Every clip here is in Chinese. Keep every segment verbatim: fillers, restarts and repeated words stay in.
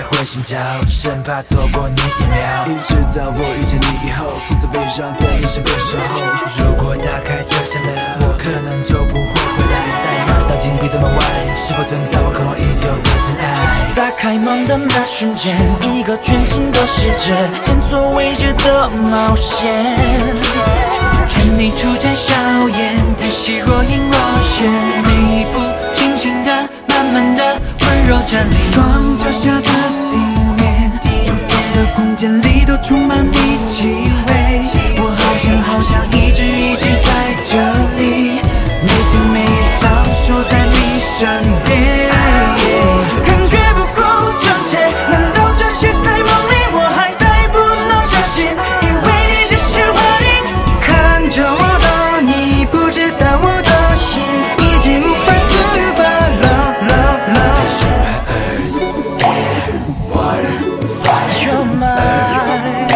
会寻找，生怕错过你一秒。 一直到我遇见你以后，从此围绕在你身边守候。 如果打开这扇门，我可能就不会回来。在那道紧闭的门外，是否存在我渴望已久的真爱？ 打开门的那瞬间，一个全新的世界，前所未知的冒险。 看你出展笑颜，叹息若隐若现，每一步轻轻的，慢慢的，温柔着你。 双脚下的地面，触碰的空间里都充满你气味。我好想好想一直一直在这里，每天每夜享受在你身边。感觉不够真切，难道这些在梦里我还在不能相信？因为你只是幻影， 看着我的你，不知道我的心已经无法自拔。Love love love You're mine。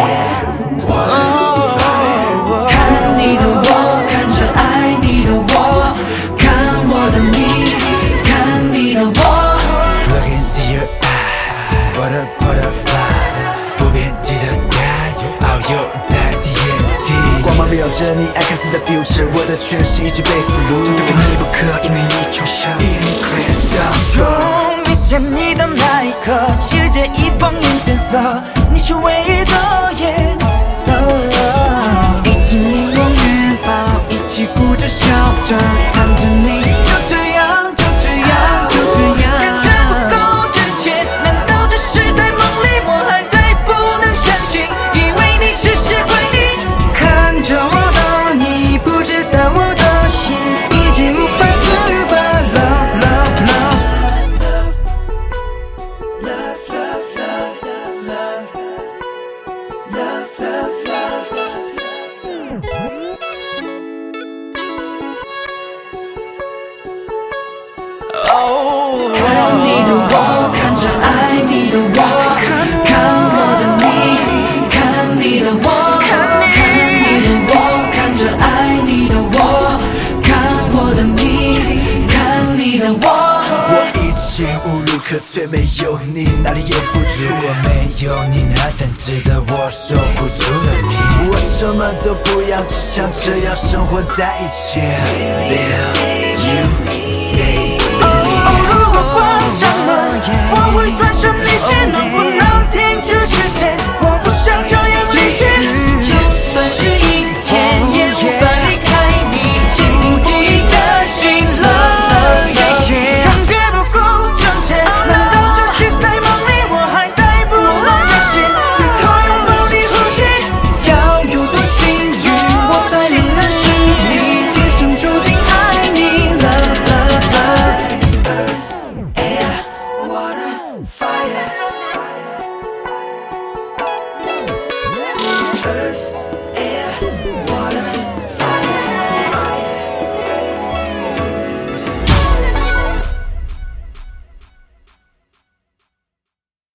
看你的我，看着爱你的我，看我的你，看你的我。 Look into your eyes, what a butterfly， 不变记的 sky， 遨游在眼底。 光芒围绕着你 I can see the future， 我的全心已经被俘虏，真的非你不可，因为你就像一粒快到从遇见你的那一刻，世界已风云变色，你是唯一的颜色。一起凝望远方，一起哭着笑着看着你，就这样就这样就这样。感觉不够真切，难道这是在梦里我还在不能相信？以为你只是幻影， 看着我的你，不知道我的心已经无法自拔。Love love love 哦， 看你的我，看着爱你的我，看我的你，看你的我，看你的我，看着爱你的我，看我的你，看你的我。 我已经无路可退，没有你哪里也不去。 如果没有你，何等值得我守护住了你？ 我什么都不要，只想这样生活在一起。Will you stay with me？ 如果关上门，我会转身离去，能不能停止时间？我不想这样离去， 就算是一天，也无法离开你，坚定不移的心了。 感觉不够真切，难道这是在梦里我还在不能相信？最后拥抱你呼吸， 要有多幸运，我才能认识你，天生注定爱你。Love love love。 Air, water, fire. Earth,